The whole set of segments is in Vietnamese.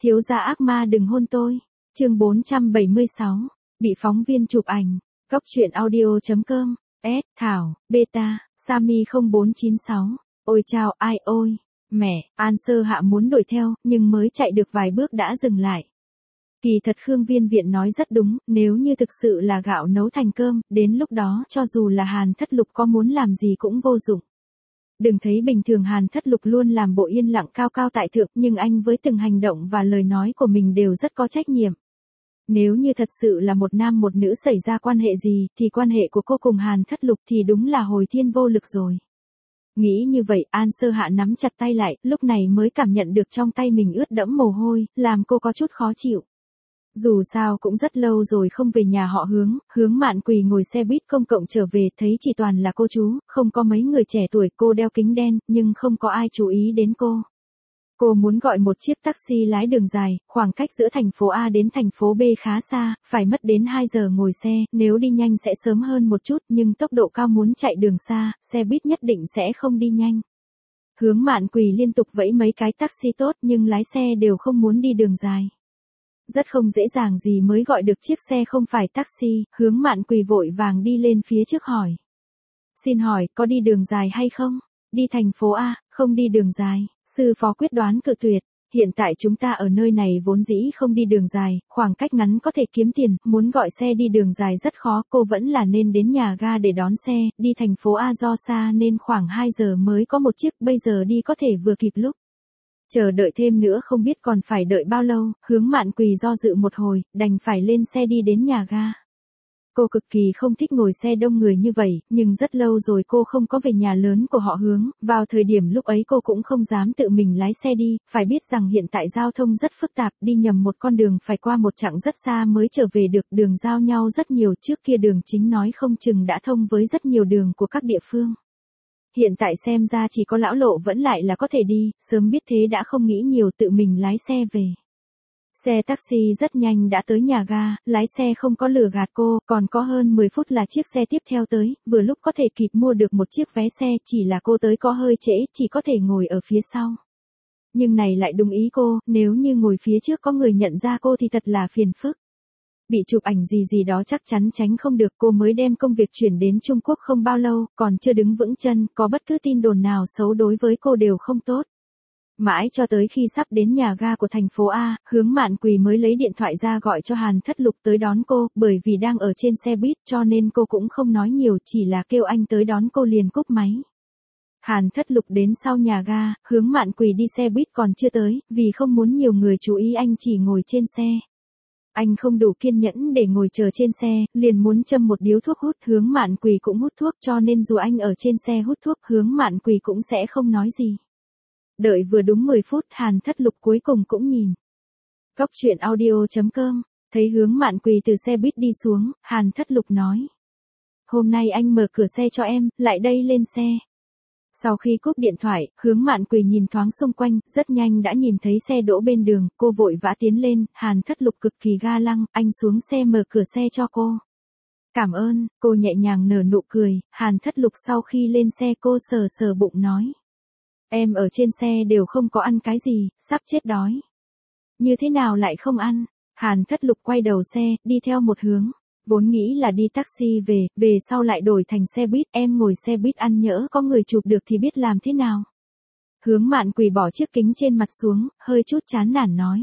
Thiếu gia ác ma đừng hôn tôi. Chương 476. Bị phóng viên chụp ảnh. Góc truyện audio.com. S. Thảo, Beta, Sammy 0496. Ôi chao ai ôi. Mẹ, An Sơ Hạ muốn đuổi theo, nhưng mới chạy được vài bước đã dừng lại. Kỳ thật Khương Viên Viện nói rất đúng, nếu như thực sự là gạo nấu thành cơm, đến lúc đó cho dù là Hàn Thất Lục có muốn làm gì cũng vô dụng. Đừng thấy bình thường Hàn Thất Lục luôn làm bộ yên lặng cao cao tại thượng, nhưng anh với từng hành động và lời nói của mình đều rất có trách nhiệm. Nếu như thật sự là một nam một nữ xảy ra quan hệ gì, thì quan hệ của cô cùng Hàn Thất Lục thì đúng là hồi thiên vô lực rồi. Nghĩ như vậy, An Sơ Hạ nắm chặt tay lại, lúc này mới cảm nhận được trong tay mình ướt đẫm mồ hôi, làm cô có chút khó chịu. Dù sao cũng rất lâu rồi không về nhà họ Hướng Mạn Quỳ ngồi xe buýt công cộng trở về, thấy chỉ toàn là cô chú, không có mấy người trẻ tuổi, cô đeo kính đen, nhưng không có ai chú ý đến cô. Cô muốn gọi một chiếc taxi lái đường dài, khoảng cách giữa thành phố A đến thành phố B khá xa, phải mất đến 2 giờ ngồi xe, nếu đi nhanh sẽ sớm hơn một chút, nhưng tốc độ cao muốn chạy đường xa, xe buýt nhất định sẽ không đi nhanh. Hướng Mạn Quỳ liên tục vẫy mấy cái taxi tốt nhưng lái xe đều không muốn đi đường dài. Rất không dễ dàng gì mới gọi được chiếc xe không phải taxi, Hướng Mạn Quỳ vội vàng đi lên phía trước hỏi. Xin hỏi, có đi đường dài hay không? Đi thành phố A, không đi đường dài. Sư phó quyết đoán cự tuyệt. Hiện tại chúng ta ở nơi này vốn dĩ không đi đường dài, khoảng cách ngắn có thể kiếm tiền, muốn gọi xe đi đường dài rất khó, cô vẫn là nên đến nhà ga để đón xe, đi thành phố A do xa nên khoảng 2 giờ mới có một chiếc, bây giờ đi có thể vừa kịp lúc. Chờ đợi thêm nữa không biết còn phải đợi bao lâu, Hướng Mạn Quỳ do dự một hồi, đành phải lên xe đi đến nhà ga. Cô cực kỳ không thích ngồi xe đông người như vậy, nhưng rất lâu rồi cô không có về nhà lớn của họ Hướng, vào thời điểm lúc ấy cô cũng không dám tự mình lái xe đi, phải biết rằng hiện tại giao thông rất phức tạp, đi nhầm một con đường phải qua một chặng rất xa mới trở về được, đường giao nhau rất nhiều, trước kia đường chính nói không chừng đã thông với rất nhiều đường của các địa phương. Hiện tại xem ra chỉ có lão lộ vẫn lại là có thể đi, sớm biết thế đã không nghĩ nhiều tự mình lái xe về. Xe taxi rất nhanh đã tới nhà ga, lái xe không có lừa gạt cô, còn có hơn 10 phút là chiếc xe tiếp theo tới, vừa lúc có thể kịp mua được một chiếc vé xe, chỉ là cô tới có hơi trễ, chỉ có thể ngồi ở phía sau. Nhưng này lại đúng ý cô, nếu như ngồi phía trước có người nhận ra cô thì thật là phiền phức. Bị chụp ảnh gì đó chắc chắn tránh không được, cô mới đem công việc chuyển đến Trung Quốc không bao lâu, còn chưa đứng vững chân, có bất cứ tin đồn nào xấu đối với cô đều không tốt. Mãi cho tới khi sắp đến nhà ga của thành phố A, Hướng Mạn Quỳ mới lấy điện thoại ra gọi cho Hàn Thất Lục tới đón cô, bởi vì đang ở trên xe buýt cho nên cô cũng không nói nhiều, chỉ là kêu anh tới đón cô liền cúp máy. Hàn Thất Lục đến sau nhà ga, Hướng Mạn Quỳ đi xe buýt còn chưa tới, vì không muốn nhiều người chú ý anh chỉ ngồi trên xe. Anh không đủ kiên nhẫn để ngồi chờ trên xe, liền muốn châm một điếu thuốc hút, Hướng Mạn Quỳ cũng hút thuốc cho nên dù anh ở trên xe hút thuốc, Hướng Mạn Quỳ cũng sẽ không nói gì. Đợi vừa đúng 10 phút, Hàn Thất Lục cuối cùng cũng nhìn. Góc truyện audio.com, thấy Hướng Mạn Quỳ từ xe buýt đi xuống, Hàn Thất Lục nói. Hôm nay anh mở cửa xe cho em, lại đây lên xe. Sau khi cúp điện thoại, Hướng Mạn Quỳ nhìn thoáng xung quanh, rất nhanh đã nhìn thấy xe đỗ bên đường, cô vội vã tiến lên, Hàn Thất Lục cực kỳ ga lăng, anh xuống xe mở cửa xe cho cô. Cảm ơn, cô nhẹ nhàng nở nụ cười, Hàn Thất Lục sau khi lên xe cô sờ sờ bụng nói. Em ở trên xe đều không có ăn cái gì, sắp chết đói. Như thế nào lại không ăn? Hàn Thất Lục quay đầu xe, đi theo một hướng. Vốn nghĩ là đi taxi về sau lại đổi thành xe buýt, em ngồi xe buýt ăn nhỡ có người chụp được thì biết làm thế nào. Hướng Mạn Quỳ bỏ chiếc kính trên mặt xuống, hơi chút chán nản nói.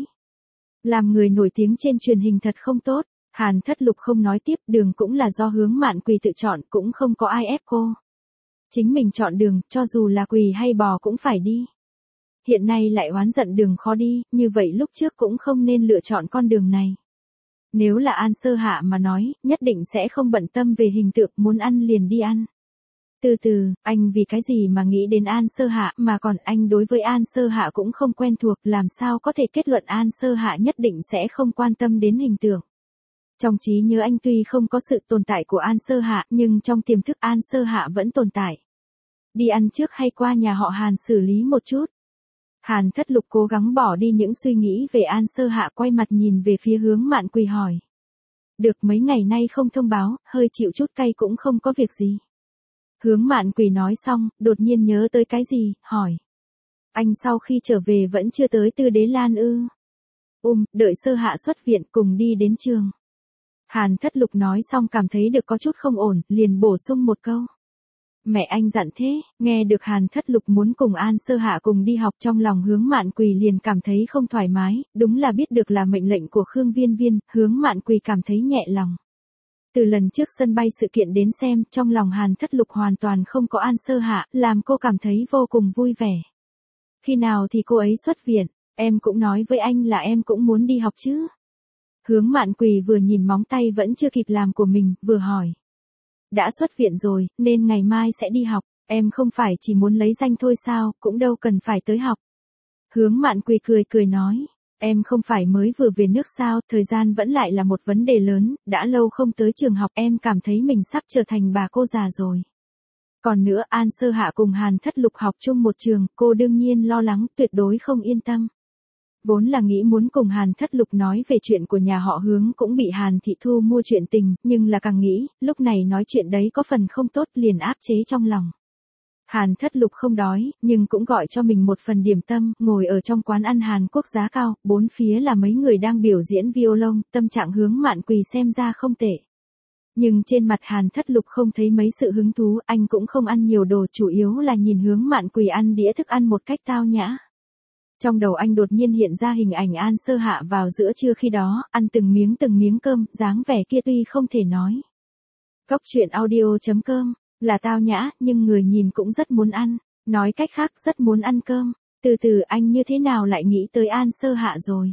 Làm người nổi tiếng trên truyền hình thật không tốt. Hàn Thất Lục không nói tiếp, đường cũng là do Hướng Mạn Quỳ tự chọn, cũng không có ai ép cô. Chính mình chọn đường, cho dù là quỳ hay bò cũng phải đi. Hiện nay lại oán giận đường khó đi, như vậy lúc trước cũng không nên lựa chọn con đường này. Nếu là An Sơ Hạ mà nói, nhất định sẽ không bận tâm về hình tượng, muốn ăn liền đi ăn. Từ từ, anh vì cái gì mà nghĩ đến An Sơ Hạ, mà còn anh đối với An Sơ Hạ cũng không quen thuộc, làm sao có thể kết luận An Sơ Hạ nhất định sẽ không quan tâm đến hình tượng. Trong trí nhớ anh tuy không có sự tồn tại của An Sơ Hạ, nhưng trong tiềm thức An Sơ Hạ vẫn tồn tại. Đi ăn trước hay qua nhà họ Hàn xử lý một chút. Hàn Thất Lục cố gắng bỏ đi những suy nghĩ về An Sơ Hạ, quay mặt nhìn về phía Hướng Mạn Quỳ hỏi. Được, mấy ngày nay không thông báo, hơi chịu chút cay cũng không có việc gì. Hướng Mạn Quỳ nói xong, đột nhiên nhớ tới cái gì, hỏi. Anh sau khi trở về vẫn chưa tới Tư Đế Lan ư? Đợi sơ hạ xuất viện cùng đi đến trường. Hàn Thất Lục nói xong cảm thấy được có chút không ổn, liền bổ sung một câu. Mẹ anh dặn thế, nghe được Hàn Thất Lục muốn cùng An Sơ Hạ cùng đi học, trong lòng Hướng Mạn Quỳ liền cảm thấy không thoải mái, đúng là biết được là mệnh lệnh của Khương Viên Viên, Hướng Mạn Quỳ cảm thấy nhẹ lòng. Từ lần trước sân bay sự kiện đến xem, trong lòng Hàn Thất Lục hoàn toàn không có An Sơ Hạ, làm cô cảm thấy vô cùng vui vẻ. Khi nào thì cô ấy xuất viện, em cũng nói với anh là em cũng muốn đi học chứ. Hướng Mạn Quỳ vừa nhìn móng tay vẫn chưa kịp làm của mình, vừa hỏi. Đã xuất viện rồi, nên ngày mai sẽ đi học, em không phải chỉ muốn lấy danh thôi sao, cũng đâu cần phải tới học. Hướng Mạn Quỳ cười cười nói, em không phải mới vừa về nước sao, thời gian vẫn lại là một vấn đề lớn, đã lâu không tới trường học, em cảm thấy mình sắp trở thành bà cô già rồi. Còn nữa, An Sơ Hạ cùng Hàn Thất Lục học chung một trường, cô đương nhiên lo lắng, tuyệt đối không yên tâm. Vốn là nghĩ muốn cùng Hàn Thất Lục nói về chuyện của nhà họ Hướng cũng bị Hàn Thị Thu mua chuyện tình, nhưng là càng nghĩ, lúc này nói chuyện đấy có phần không tốt, liền áp chế trong lòng. Hàn Thất Lục không đói, nhưng cũng gọi cho mình một phần điểm tâm, ngồi ở trong quán ăn Hàn Quốc giá cao, bốn phía là mấy người đang biểu diễn violon, tâm trạng Hướng Mạn Quỳ xem ra không tệ. Nhưng trên mặt Hàn Thất Lục không thấy mấy sự hứng thú, anh cũng không ăn nhiều đồ, chủ yếu là nhìn Hướng Mạn Quỳ ăn đĩa thức ăn một cách tao nhã. Trong đầu anh đột nhiên hiện ra hình ảnh An Sơ Hạ vào giữa trưa khi đó, ăn từng miếng cơm, dáng vẻ kia tuy không thể nói. Cốc truyện audio.com, là tao nhã, nhưng người nhìn cũng rất muốn ăn, nói cách khác rất muốn ăn cơm. Từ từ anh như thế nào lại nghĩ tới An Sơ Hạ rồi.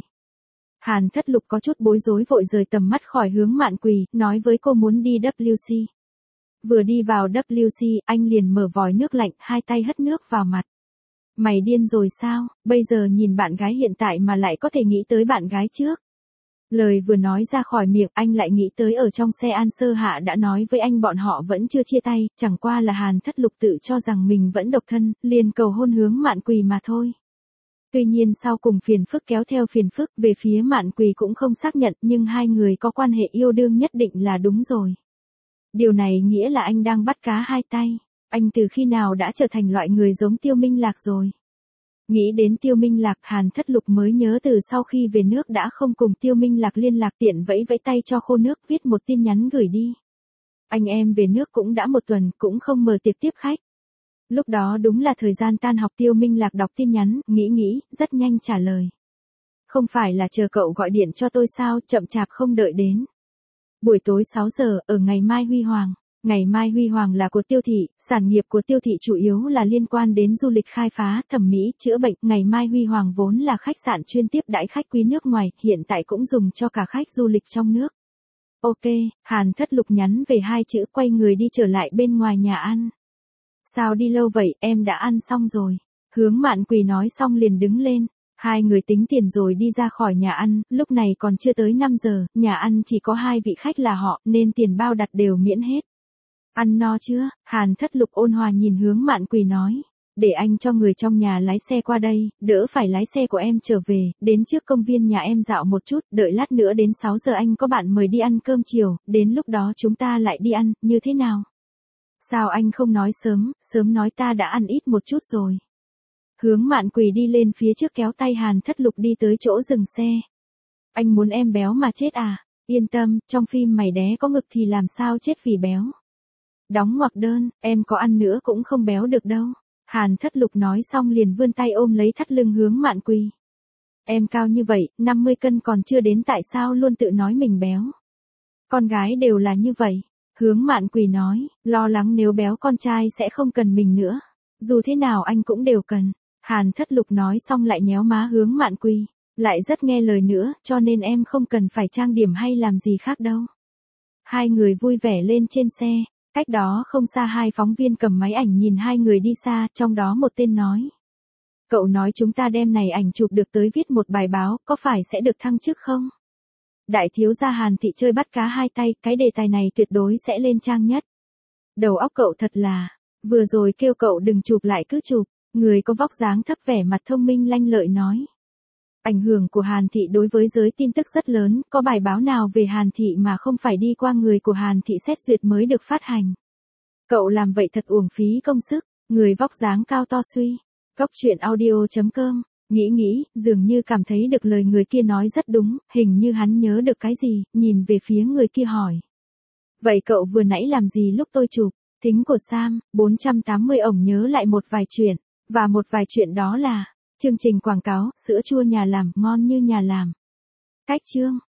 Hàn Thất Lục có chút bối rối vội rời tầm mắt khỏi Hướng Mạn Quỳ, nói với cô muốn đi WC. Vừa đi vào WC, anh liền mở vòi nước lạnh, hai tay hất nước vào mặt. Mày điên rồi sao, bây giờ nhìn bạn gái hiện tại mà lại có thể nghĩ tới bạn gái trước. Lời vừa nói ra khỏi miệng, anh lại nghĩ tới ở trong xe An Sơ Hạ đã nói với anh bọn họ vẫn chưa chia tay, chẳng qua là Hàn Thất Lục tự cho rằng mình vẫn độc thân, liền cầu hôn Hướng Mạn Quỳ mà thôi. Tuy nhiên sau cùng phiền phức kéo theo phiền phức, về phía Mạn Quỳ cũng không xác nhận, nhưng hai người có quan hệ yêu đương nhất định là đúng rồi. Điều này nghĩa là anh đang bắt cá hai tay. Anh từ khi nào đã trở thành loại người giống Tiêu Minh Lạc rồi? Nghĩ đến Tiêu Minh Lạc, Hàn Thất Lục mới nhớ từ sau khi về nước đã không cùng Tiêu Minh Lạc liên lạc, tiện vẫy vẫy tay cho khô nước, viết một tin nhắn gửi đi. Anh em về nước cũng đã một tuần, cũng không mở tiệc tiếp khách. Lúc đó đúng là thời gian tan học, Tiêu Minh Lạc đọc tin nhắn, nghĩ, rất nhanh trả lời. Không phải là chờ cậu gọi điện cho tôi sao, chậm chạp không đợi đến. Buổi tối 6 giờ, ở ngày Mai Huy Hoàng. Ngày Mai Huy Hoàng là của Tiêu thị, sản nghiệp của Tiêu thị chủ yếu là liên quan đến du lịch khai phá, thẩm mỹ, chữa bệnh. Ngày Mai Huy Hoàng vốn là khách sạn chuyên tiếp đãi khách quý nước ngoài, hiện tại cũng dùng cho cả khách du lịch trong nước. Ok, Hàn Thất Lục nhắn về hai chữ, quay người đi trở lại bên ngoài nhà ăn. Sao đi lâu vậy, em đã ăn xong rồi. Hướng Mạn Quỳ nói xong liền đứng lên. Hai người tính tiền rồi đi ra khỏi nhà ăn, lúc này còn chưa tới 5 giờ, nhà ăn chỉ có 2 vị khách là họ, nên tiền bao đặt đều miễn hết. Ăn no chưa? Hàn Thất Lục ôn hòa nhìn Hướng Mạn Quỳ nói. Để anh cho người trong nhà lái xe qua đây, đỡ phải lái xe của em trở về, đến trước công viên nhà em dạo một chút, đợi lát nữa đến 6 giờ anh có bạn mời đi ăn cơm chiều, đến lúc đó chúng ta lại đi ăn, như thế nào? Sao anh không nói sớm nói ta đã ăn ít một chút rồi. Hướng Mạn Quỳ đi lên phía trước kéo tay Hàn Thất Lục đi tới chỗ dừng xe. Anh muốn em béo mà chết à? Yên tâm, trong phim mày đé có ngực thì làm sao chết vì béo. Đóng ngoặc đơn, em có ăn nữa cũng không béo được đâu. Hàn Thất Lục nói xong liền vươn tay ôm lấy thắt lưng Hướng Mạn Quỳ. Em cao như vậy, 50 cân còn chưa đến, tại sao luôn tự nói mình béo? Con gái đều là như vậy. Hướng Mạn Quỳ nói, lo lắng nếu béo con trai sẽ không cần mình nữa. Dù thế nào anh cũng đều cần. Hàn Thất Lục nói xong lại nhéo má Hướng Mạn Quỳ. Lại rất nghe lời nữa, cho nên em không cần phải trang điểm hay làm gì khác đâu. Hai người vui vẻ lên trên xe. Cách đó không xa hai phóng viên cầm máy ảnh nhìn hai người đi xa, trong đó một tên nói. Cậu nói chúng ta đem này ảnh chụp được tới viết một bài báo, có phải sẽ được thăng chức không? Đại thiếu gia Hàn Thị chơi bắt cá hai tay, cái đề tài này tuyệt đối sẽ lên trang nhất. Đầu óc cậu thật là, vừa rồi kêu cậu đừng chụp lại cứ chụp, người có vóc dáng thấp vẻ mặt thông minh lanh lợi nói. Ảnh hưởng của Hàn Thị đối với giới tin tức rất lớn, có bài báo nào về Hàn Thị mà không phải đi qua người của Hàn Thị xét duyệt mới được phát hành. Cậu làm vậy thật uổng phí công sức, người vóc dáng cao to suy. Cốc truyện audio.com Nghĩ, dường như cảm thấy được lời người kia nói rất đúng, hình như hắn nhớ được cái gì, nhìn về phía người kia hỏi. Vậy cậu vừa nãy làm gì lúc tôi chụp? Thính của Sam, 480 ổng nhớ lại một vài chuyện, và một vài chuyện đó là, chương trình quảng cáo, sữa chua nhà làm, ngon như nhà làm. Cách chương.